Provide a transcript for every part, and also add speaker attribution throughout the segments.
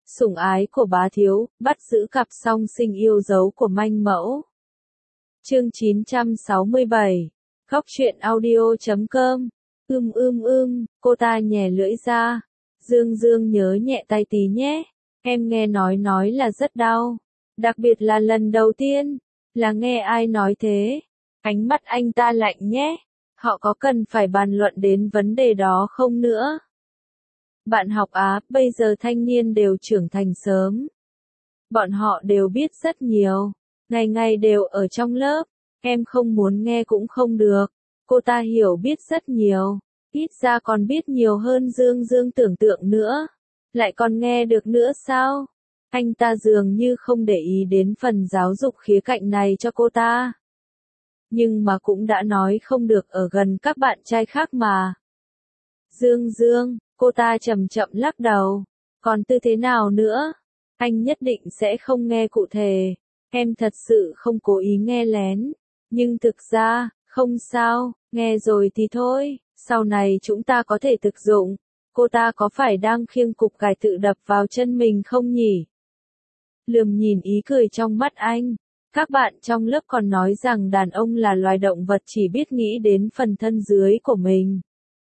Speaker 1: Sủng ái của bá thiếu, bắt giữ cặp song sinh yêu dấu của manh mẫu. Chương 967. Góc truyện audio.com. Cô ta nhè lưỡi ra. Dương Dương nhớ nhẹ tay tí nhé. Em nghe nói là rất đau. Đặc biệt là lần đầu tiên. Là nghe ai nói thế? Ánh mắt anh ta lạnh nhé. Họ có cần phải bàn luận đến vấn đề đó không nữa? Bạn học Á, bây giờ thanh niên đều trưởng thành sớm. Bọn họ đều biết rất nhiều. Ngày ngày đều ở trong lớp. Em không muốn nghe cũng không được. Cô ta hiểu biết rất nhiều. Ít ra còn biết nhiều hơn Dương Dương tưởng tượng nữa. Lại còn nghe được nữa sao? Anh ta dường như không để ý đến phần giáo dục khía cạnh này cho cô ta. Nhưng mà cũng đã nói không được ở gần các bạn trai khác mà. Dương Dương, cô ta chậm chậm lắc đầu. Còn tư thế nào nữa? Anh nhất định sẽ không nghe cụ thể. Em thật sự không cố ý nghe lén. Nhưng thực ra, không sao, nghe rồi thì thôi, sau này chúng ta có thể thực dụng. Cô ta có phải đang khiêng cục gài tự đập vào chân mình không nhỉ? Lườm nhìn ý cười trong mắt anh. Các bạn trong lớp còn nói rằng đàn ông là loài động vật chỉ biết nghĩ đến phần thân dưới của mình.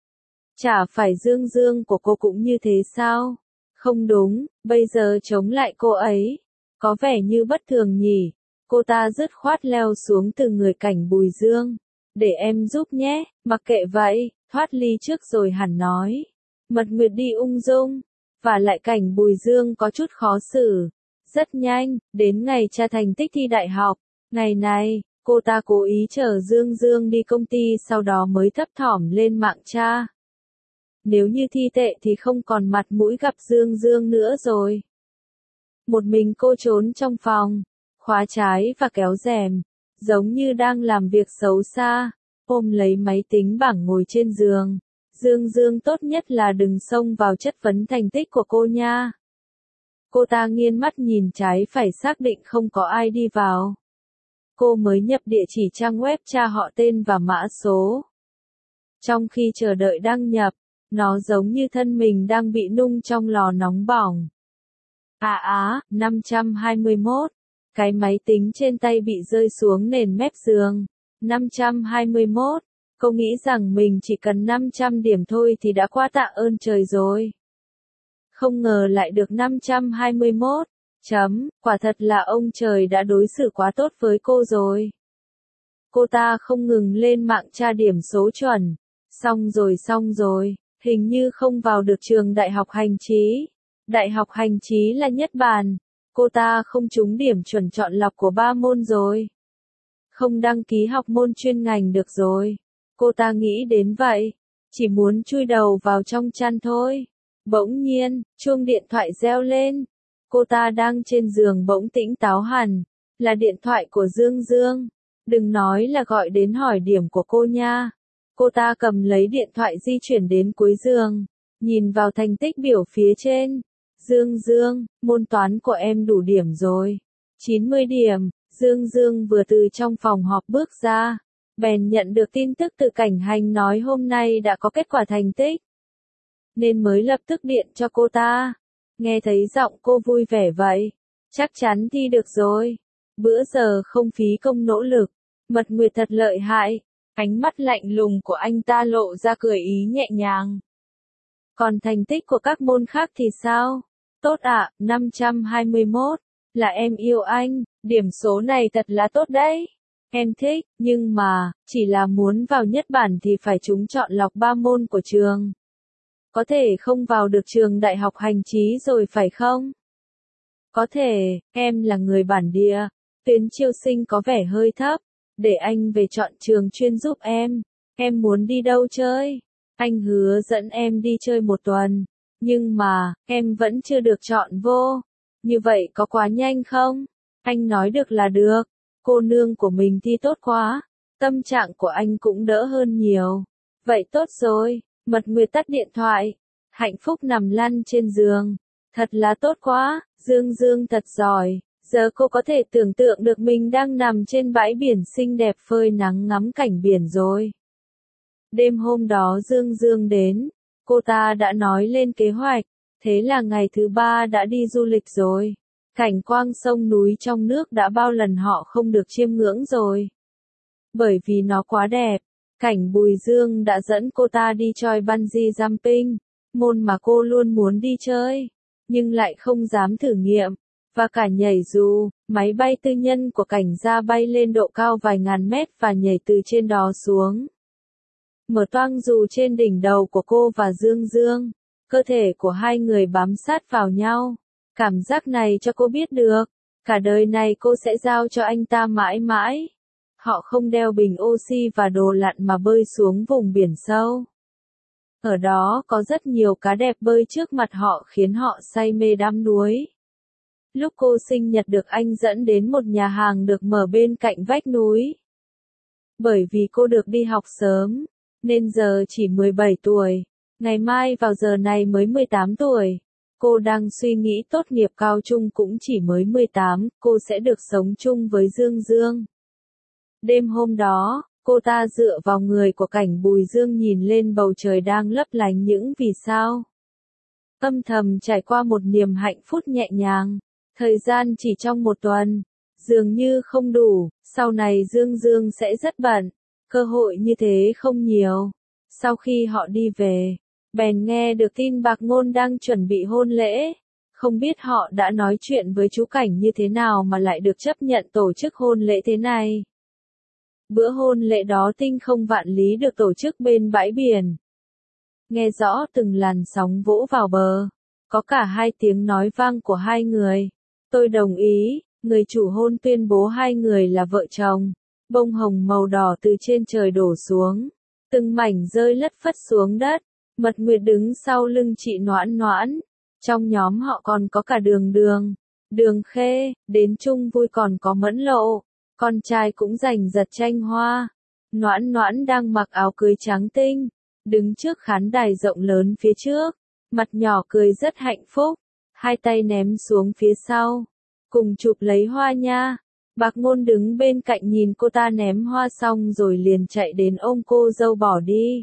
Speaker 1: Chả phải Dương Dương của cô cũng như thế sao? Không đúng, bây giờ chống lại cô ấy. Có vẻ như bất thường nhỉ? Cô ta dứt khoát leo xuống từ người Cảnh Bùi Dương. Để em giúp nhé, mặc kệ vậy, thoát ly trước rồi hẳn nói. Mật Nguyệt đi ung dung, và lại Cảnh Bùi Dương có chút khó xử. Rất nhanh, đến ngày tra thành tích thi đại học. Ngày này, cô ta cố ý chở Dương Dương đi công ty sau đó mới thấp thỏm lên mạng tra. Nếu như thi tệ thì không còn mặt mũi gặp Dương Dương nữa rồi. Một mình cô trốn trong phòng, khóa trái và kéo rèm, giống như đang làm việc xấu xa, ôm lấy máy tính bảng ngồi trên giường. Dương Dương tốt nhất là đừng xông vào chất vấn thành tích của cô nha. Cô ta nghiêng mắt nhìn trái phải xác định không có ai đi vào. Cô mới nhập địa chỉ trang web tra họ tên và mã số. Trong khi chờ đợi đăng nhập, nó giống như thân mình đang bị nung trong lò nóng bỏng. 521. Cái máy tính trên tay bị rơi xuống nền mép giường. 521. Cô nghĩ rằng mình chỉ cần 500 điểm thôi thì đã quá tạ ơn trời rồi. Không ngờ lại được 521. Quả thật là ông trời đã đối xử quá tốt với cô rồi. Cô ta không ngừng lên mạng tra điểm số chuẩn. Xong rồi, hình như không vào được trường đại học hành trí. Đại học hành trí là nhất bàn. Cô ta không trúng điểm chuẩn chọn lọc của 3 môn rồi. Không đăng ký học môn chuyên ngành được rồi. Cô ta nghĩ đến vậy. Chỉ muốn chui đầu vào trong chăn thôi. Bỗng nhiên, chuông điện thoại reo lên. Cô ta đang trên giường bỗng tỉnh táo hẳn. Là điện thoại của Dương Dương. Đừng nói là gọi đến hỏi điểm của cô nha. Cô ta cầm lấy điện thoại di chuyển đến cuối giường. Nhìn vào thành tích biểu phía trên. Dương Dương, môn toán của em đủ điểm rồi. 90 điểm. Dương Dương vừa từ trong phòng họp bước ra. Bèn nhận được tin tức từ Cảnh Hành nói hôm nay đã có kết quả thành tích. Nên mới lập tức điện cho cô ta. Nghe thấy giọng cô vui vẻ vậy. Chắc chắn thi được rồi. Bữa giờ không phí công nỗ lực. Mật Nguyệt thật lợi hại. Ánh mắt lạnh lùng của anh ta lộ ra cười ý nhẹ nhàng. Còn thành tích của các môn khác thì sao? Tốt ạ, 521. Là em yêu anh, điểm số này thật là tốt đấy. Em thích, nhưng mà, chỉ là muốn vào nhất bản thì phải trúng chọn lọc 3 môn của trường. Có thể không vào được trường đại học hành trí rồi phải không? Có thể, em là người bản địa, tuyến chiêu sinh có vẻ hơi thấp. Để anh về chọn trường chuyên giúp em. Em muốn đi đâu chơi? Anh hứa dẫn em đi chơi 1 tuần. Nhưng mà, em vẫn chưa được chọn vô. Như vậy có quá nhanh không? Anh nói được là được. Cô nương của mình thi tốt quá. Tâm trạng của anh cũng đỡ hơn nhiều. Vậy tốt rồi. Mật Nguyệt tắt điện thoại. Hạnh phúc nằm lăn trên giường. Thật là tốt quá. Dương Dương thật giỏi. Giờ cô có thể tưởng tượng được mình đang nằm trên bãi biển xinh đẹp phơi nắng ngắm cảnh biển rồi. Đêm hôm đó Dương Dương đến. Cô ta đã nói lên kế hoạch. Thế là ngày thứ 3 đã đi du lịch rồi. Cảnh quang sông núi trong nước đã bao lần họ không được chiêm ngưỡng rồi. Bởi vì nó quá đẹp, Cảnh Bùi Dương đã dẫn cô ta đi choi bungee jumping, môn mà cô luôn muốn đi chơi, nhưng lại không dám thử nghiệm, và cả nhảy dù, máy bay tư nhân của Cảnh gia bay lên độ cao vài ngàn mét và nhảy từ trên đó xuống. Mở toang dù trên đỉnh đầu của cô và Dương Dương, cơ thể của hai người bám sát vào nhau. Cảm giác này cho cô biết được, cả đời này cô sẽ giao cho anh ta mãi mãi. Họ không đeo bình oxy và đồ lặn mà bơi xuống vùng biển sâu. Ở đó có rất nhiều cá đẹp bơi trước mặt họ khiến họ say mê đắm đuối. Lúc cô sinh nhật được anh dẫn đến một nhà hàng được mở bên cạnh vách núi. Bởi vì cô được đi học sớm, nên giờ chỉ 17 tuổi, ngày mai vào giờ này mới 18 tuổi. Cô đang suy nghĩ tốt nghiệp cao trung cũng chỉ mới 18, cô sẽ được sống chung với Dương Dương. Đêm hôm đó, cô ta dựa vào người của Cảnh Bùi Dương nhìn lên bầu trời đang lấp lánh những vì sao. Âm thầm trải qua một niềm hạnh phúc nhẹ nhàng. Thời gian chỉ trong một tuần, dường như không đủ, sau này Dương Dương sẽ rất bận, cơ hội như thế không nhiều. Sau khi họ đi về, bèn nghe được tin Bạc Ngôn đang chuẩn bị hôn lễ. Không biết họ đã nói chuyện với chú Cảnh như thế nào mà lại được chấp nhận tổ chức hôn lễ thế này. Bữa hôn lễ đó tinh không vạn lý được tổ chức bên bãi biển. Nghe rõ từng làn sóng vỗ vào bờ, có cả hai tiếng nói vang của hai người. Tôi đồng ý, người chủ hôn tuyên bố hai người là vợ chồng. Bông hồng màu đỏ từ trên trời đổ xuống, từng mảnh rơi lất phất xuống đất. Mật Nguyệt đứng sau lưng chị Noãn Noãn. Trong nhóm họ còn có cả Đường Đường, Đường Khê, đến chung vui còn có Mẫn Lộ. Con trai cũng giành giật tranh hoa. Noãn Noãn đang mặc áo cưới trắng tinh, đứng trước khán đài rộng lớn phía trước, mặt nhỏ cười rất hạnh phúc, hai tay ném xuống phía sau, cùng chụp lấy hoa nha. Bạc Ngôn đứng bên cạnh nhìn cô ta ném hoa xong rồi liền chạy đến ôm cô dâu bỏ đi.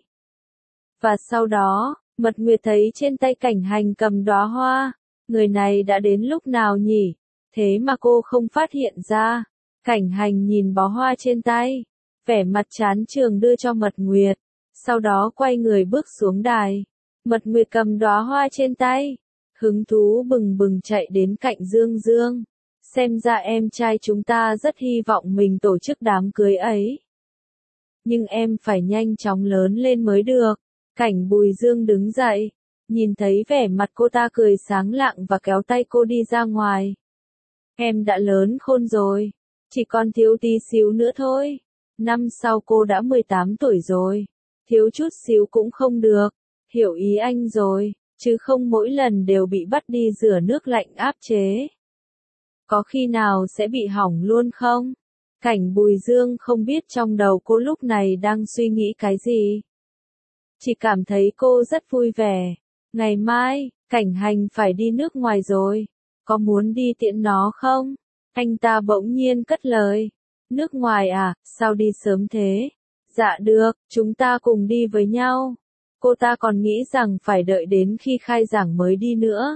Speaker 1: Và sau đó, Mật Nguyệt thấy trên tay Cảnh Hành cầm đóa hoa, người này đã đến lúc nào nhỉ? Thế mà cô không phát hiện ra. Cảnh Hành nhìn bó hoa trên tay, vẻ mặt chán chường đưa cho Mật Nguyệt, sau đó quay người bước xuống đài. Mật Nguyệt cầm đóa hoa trên tay, hứng thú bừng bừng chạy đến cạnh Dương Dương. Xem ra em trai chúng ta rất hy vọng mình tổ chức đám cưới ấy. Nhưng em phải nhanh chóng lớn lên mới được. Cảnh Bùi Dương đứng dậy, nhìn thấy vẻ mặt cô ta cười sáng lạng và kéo tay cô đi ra ngoài. Em đã lớn khôn rồi, chỉ còn thiếu tí xíu nữa thôi. Năm sau cô đã 18 tuổi rồi, thiếu chút xíu cũng không được. Hiểu ý anh rồi, chứ không mỗi lần đều bị bắt đi rửa nước lạnh áp chế. Có khi nào sẽ bị hỏng luôn không? Cảnh Bùi Dương không biết trong đầu cô lúc này đang suy nghĩ cái gì. Chỉ cảm thấy cô rất vui vẻ. Ngày mai, Cảnh Hành phải đi nước ngoài rồi. Có muốn đi tiễn nó không? Anh ta bỗng nhiên cất lời. Nước ngoài à, sao đi sớm thế? Dạ được, chúng ta cùng đi với nhau. Cô ta còn nghĩ rằng phải đợi đến khi khai giảng mới đi nữa.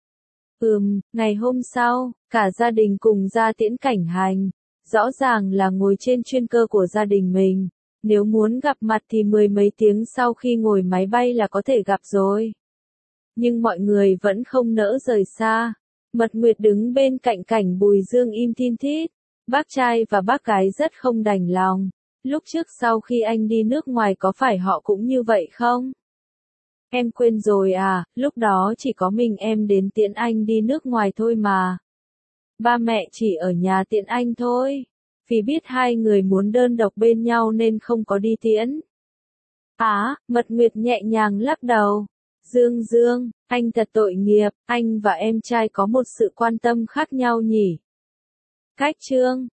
Speaker 1: Ngày hôm sau, cả gia đình cùng ra tiễn Cảnh Hành. Rõ ràng là ngồi trên chuyên cơ của gia đình mình. Nếu muốn gặp mặt thì mười mấy tiếng sau khi ngồi máy bay là có thể gặp rồi. Nhưng mọi người vẫn không nỡ rời xa. Mật Nguyệt đứng bên cạnh Cảnh Bùi Dương im thin thít. Bác trai và bác gái rất không đành lòng. Lúc trước sau khi anh đi nước ngoài có phải họ cũng như vậy không? Em quên rồi à, lúc đó chỉ có mình em đến tiễn anh đi nước ngoài thôi mà. Ba mẹ chỉ ở nhà tiễn anh thôi. Vì biết hai người muốn đơn độc bên nhau nên không có đi tiễn. Mật Nguyệt nhẹ nhàng lắc đầu. Dương Dương, anh thật tội nghiệp, anh và em trai có một sự quan tâm khác nhau nhỉ. Cách chương